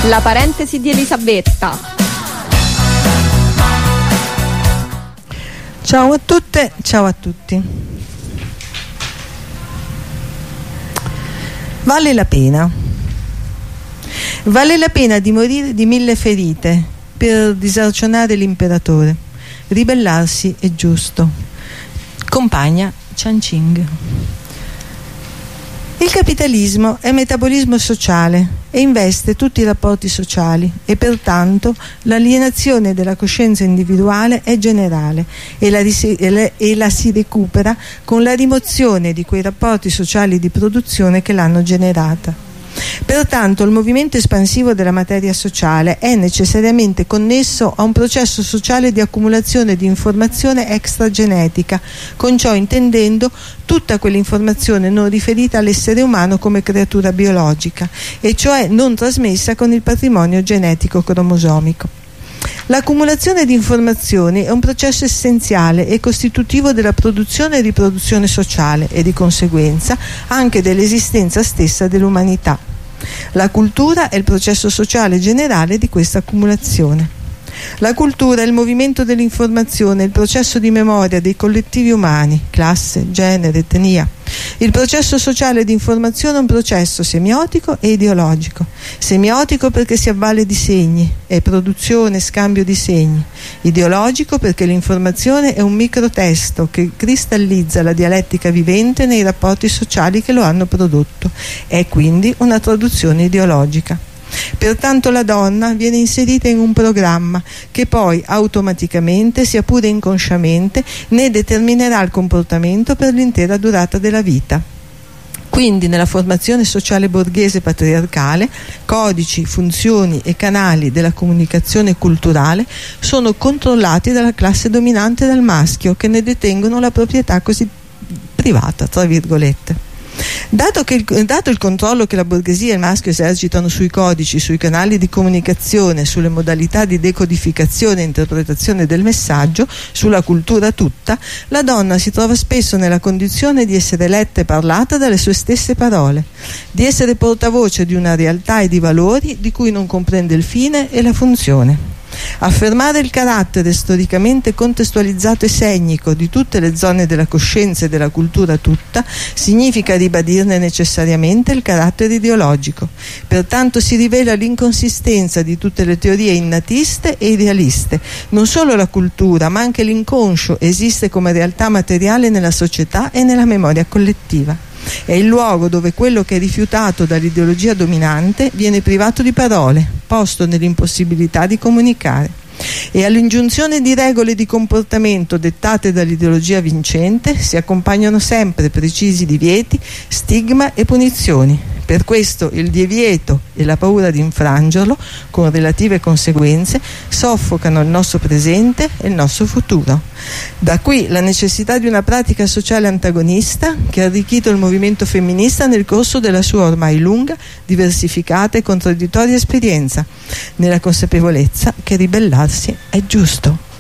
La parentesi di Elisabetta. Ciao a tutte, ciao a tutti. Vale la pena. Vale la pena di morire di 1000 ferite per disarcionare l'imperatore. Ribellarsi è giusto. Compagna Chan Ching. Il capitalismo è metabolismo sociale e investe tutti i rapporti sociali e pertanto l'alienazione della coscienza individuale è generale e la si recupera con la rimozione di quei rapporti sociali di produzione che l'hanno generata. Pertanto il movimento espansivo della materia sociale è necessariamente connesso a un processo sociale di accumulazione di informazione extragenetica, con ciò intendendo tutta quell'informazione non riferita all'essere umano come creatura biologica, e cioè non trasmessa con il patrimonio genetico cromosomico. L'accumulazione di informazioni è un processo essenziale e costitutivo della produzione e riproduzione sociale e di conseguenza anche dell'esistenza stessa dell'umanità. La cultura è il processo sociale generale di questa accumulazione. La cultura è il movimento dell'informazione, il processo di memoria dei collettivi umani, classe, genere, etnia. Il processo sociale di informazione è un processo semiotico e ideologico. Semiotico perché si avvale di segni, è produzione e scambio di segni. Ideologico perché l'informazione è un microtesto che cristallizza la dialettica vivente nei rapporti sociali che lo hanno prodotto. È quindi una traduzione ideologica. Pertanto la donna viene inserita in un programma che poi automaticamente, sia pure inconsciamente, ne determinerà il comportamento per l'intera durata della vita. Quindi nella formazione sociale borghese patriarcale, codici, funzioni e canali della comunicazione culturale sono controllati dalla classe dominante e dal maschio, che ne detengono la proprietà così privata, tra virgolette. Dato il controllo che la borghesia e il maschio esercitano sui codici, sui canali di comunicazione, sulle modalità di decodificazione e interpretazione del messaggio, sulla cultura tutta, la donna si trova spesso nella condizione di essere letta e parlata dalle sue stesse parole, di essere portavoce di una realtà e di valori di cui non comprende il fine e la funzione. Affermare il carattere storicamente contestualizzato e segnico di tutte le zone della coscienza e della cultura tutta significa ribadirne necessariamente il carattere ideologico. Pertanto si rivela l'inconsistenza di tutte le teorie innatiste e idealiste. Non solo la cultura, ma anche l'inconscio esiste come realtà materiale nella società e nella memoria collettiva. È il luogo dove quello che è rifiutato dall'ideologia dominante viene privato di parole, posto nell'impossibilità di comunicare. E all'ingiunzione di regole di comportamento dettate dall'ideologia vincente si accompagnano sempre precisi divieti, stigma e punizioni. Per questo il divieto e la paura di infrangerlo, con relative conseguenze, soffocano il nostro presente e il nostro futuro. Da qui la necessità di una pratica sociale antagonista che ha arricchito il movimento femminista nel corso della sua ormai lunga, diversificata e contraddittoria esperienza, nella consapevolezza che ribellarsi è giusto.